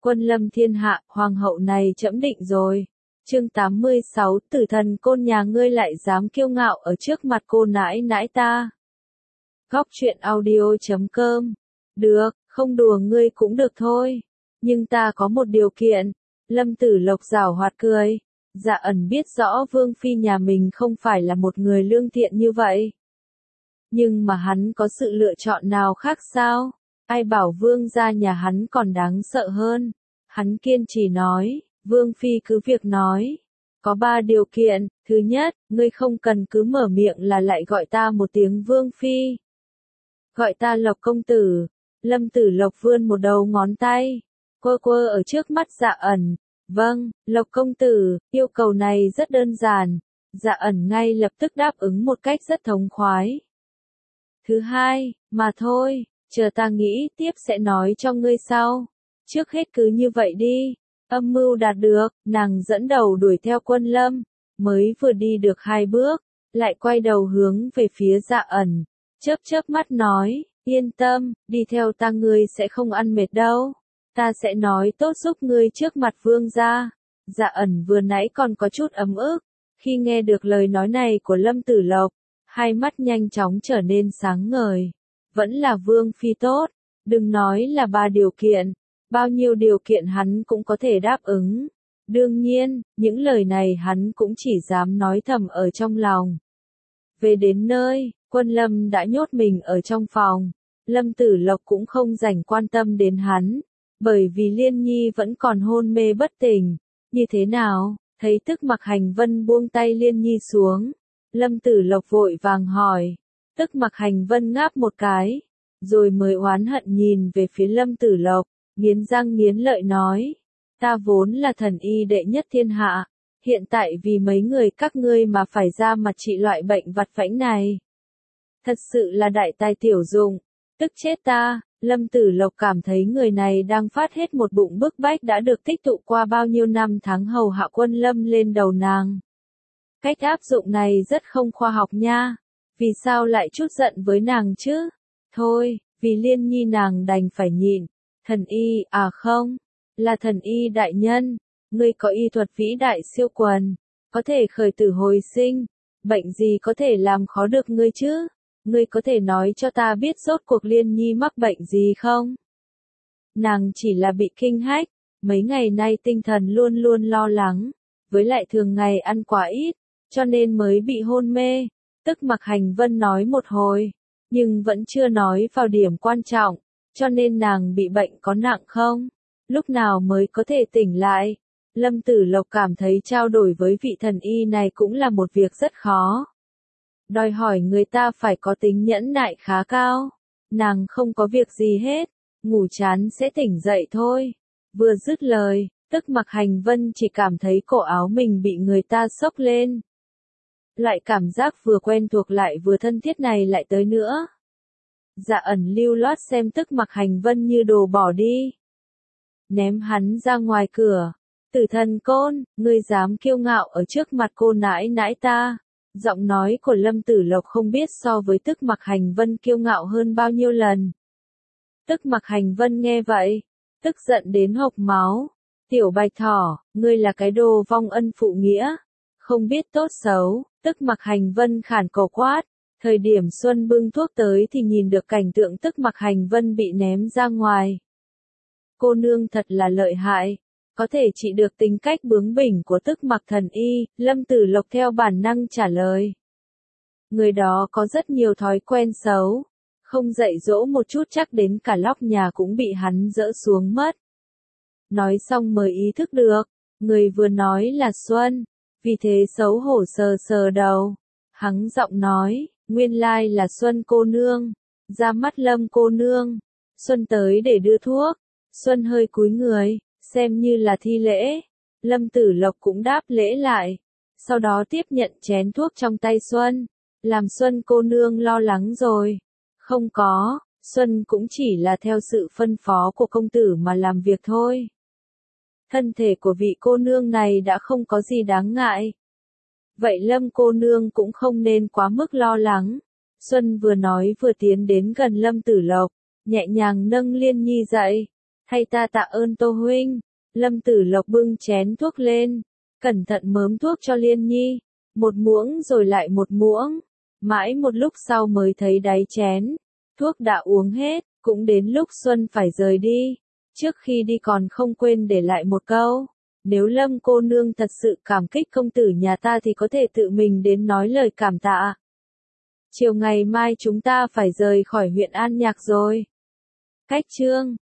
Quân lâm thiên hạ, hoàng hậu này trẫm định rồi. Chương 86, tử thần côn nhà ngươi lại dám kiêu ngạo ở trước mặt cô nãi nãi ta. Góc truyện audio.com. Được, không đùa ngươi cũng được thôi. Nhưng ta có một điều kiện. Lâm Tử Lộc giảo hoạt cười. Dạ ẩn biết rõ Vương Phi nhà mình không phải là một người lương thiện như vậy. Nhưng mà hắn có sự lựa chọn nào khác sao? Ai bảo Vương gia nhà hắn còn đáng sợ hơn. Hắn kiên trì nói, Vương Phi cứ việc nói. Có 3 điều kiện, thứ nhất, ngươi không cần cứ mở miệng là lại gọi ta một tiếng Vương Phi. Gọi ta Lộc công tử. Lâm Tử Lộc vươn một đầu ngón tay, quơ quơ ở trước mắt Dạ ẩn. Vâng, Lộc công tử, yêu cầu này rất đơn giản. Dạ ẩn ngay lập tức đáp ứng một cách rất thống khoái. Thứ hai, mà thôi, chờ ta nghĩ tiếp sẽ nói cho ngươi sau. Trước hết cứ như vậy đi. Âm mưu đạt được, nàng dẫn đầu đuổi theo Quân Lâm, mới vừa đi được 2 bước, lại quay đầu hướng về phía Dạ ẩn, chớp chớp mắt nói, yên tâm, đi theo ta ngươi sẽ không ăn mệt đâu. Ta sẽ nói tốt giúp ngươi trước mặt vương gia. Dạ ẩn vừa nãy còn có chút ấm ức, khi nghe được lời nói này của Lâm Tử Lộc, hai mắt nhanh chóng trở nên sáng ngời. Vẫn là Vương Phi tốt, đừng nói là 3 điều kiện, bao nhiêu điều kiện hắn cũng có thể đáp ứng. Đương nhiên, những lời này hắn cũng chỉ dám nói thầm ở trong lòng. Về đến nơi, Quân Lâm đã nhốt mình ở trong phòng. Lâm Tử Lộc cũng không dành quan tâm đến hắn, bởi vì Liên Nhi vẫn còn hôn mê bất tỉnh. Như thế nào? Thấy Tức Mặc Hành Vân buông tay Liên Nhi xuống, Lâm Tử Lộc vội vàng hỏi. Tức Mặc Hành Vân ngáp một cái, rồi mới oán hận nhìn về phía Lâm Tử Lộc, nghiến răng nghiến lợi nói, ta vốn là thần y đệ nhất thiên hạ, hiện tại vì mấy người các ngươi mà phải ra mặt trị loại bệnh vặt vãnh này. Thật sự là đại tài tiểu dụng, tức chết ta. Lâm Tử Lộc cảm thấy người này đang phát hết một bụng bức bách đã được tích tụ qua bao nhiêu năm tháng hầu hạ Quân Lâm lên đầu nàng. Cách áp dụng này rất không khoa học nha, vì sao lại chút giận với nàng chứ? Thôi, vì Liên Nhi nàng đành phải nhịn. Thần y, à không, là thần y đại nhân, ngươi có y thuật vĩ đại siêu quần, có thể khởi tử hồi sinh, bệnh gì có thể làm khó được ngươi chứ? Ngươi có thể nói cho ta biết rốt cuộc Liên Nhi mắc bệnh gì không? Nàng chỉ là bị kinh hách, mấy ngày nay tinh thần luôn luôn lo lắng, với lại thường ngày ăn quá ít, cho nên mới bị hôn mê. Tức Mặc Hành Vân nói một hồi, nhưng vẫn chưa nói vào điểm quan trọng, cho nên nàng bị bệnh có nặng không? Lúc nào mới có thể tỉnh lại? Lâm Tử Lộc cảm thấy trao đổi với vị thần y này cũng là một việc rất khó. Đòi hỏi người ta phải có tính nhẫn nại khá cao. Nàng không có việc gì hết, ngủ chán sẽ tỉnh dậy thôi. Vừa dứt lời, Tức Mặc Hành Vân chỉ cảm thấy cổ áo mình bị người ta xốc lên. Loại cảm giác vừa quen thuộc lại vừa thân thiết này lại tới nữa. Dạ ẩn lưu loát xem Tức Mặc Hành Vân như đồ bỏ đi, ném hắn ra ngoài cửa. Tử thần côn, ngươi dám kiêu ngạo ở trước mặt cô nãi nãi ta. Giọng nói của Lâm Tử Lộc không biết so với Tức Mặc Hành Vân kiêu ngạo hơn bao nhiêu lần. Tức Mặc Hành Vân nghe vậy, tức giận đến hộc máu. Tiểu bạch thỏ, ngươi là cái đồ vong ân phụ nghĩa, không biết tốt xấu. Tức Mặc Hành Vân khản cổ quát. Thời điểm Xuân bưng thuốc tới thì nhìn được cảnh tượng Tức Mặc Hành Vân bị ném ra ngoài. Cô nương thật là lợi hại, có thể trị được tính cách bướng bỉnh của Tức Mặc thần y. Lâm Tử Lộc theo bản năng trả lời. Người đó có rất nhiều thói quen xấu, không dạy dỗ một chút chắc đến cả lóc nhà cũng bị hắn dỡ xuống mất. Nói xong mới ý thức được, người vừa nói là Xuân, vì thế xấu hổ sờ sờ đầu. Hắng giọng nói, nguyên lai là Xuân cô nương, ra mắt Lâm cô nương. Xuân tới để đưa thuốc. Xuân hơi cúi người, xem như là thi lễ. Lâm Tử Lộc cũng đáp lễ lại, sau đó tiếp nhận chén thuốc trong tay Xuân. Làm Xuân cô nương lo lắng rồi. Không có, Xuân cũng chỉ là theo sự phân phó của công tử mà làm việc thôi. Thân thể của vị cô nương này đã không có gì đáng ngại. Vậy Lâm cô nương cũng không nên quá mức lo lắng. Xuân vừa nói vừa tiến đến gần Lâm Tử Lộc, nhẹ nhàng nâng Liên Nhi dậy. Hay ta tạ ơn Tô huynh. Lâm Tử Lộc bưng chén thuốc lên, cẩn thận mớm thuốc cho Liên Nhi, một muỗng rồi lại một muỗng, mãi một lúc sau mới thấy đáy chén, thuốc đã uống hết, cũng đến lúc Xuân phải rời đi, trước khi đi còn không quên để lại một câu, nếu Lâm cô nương thật sự cảm kích công tử nhà ta thì có thể tự mình đến nói lời cảm tạ. Chiều ngày mai chúng ta phải rời khỏi huyện An Nhạc rồi. Cách chương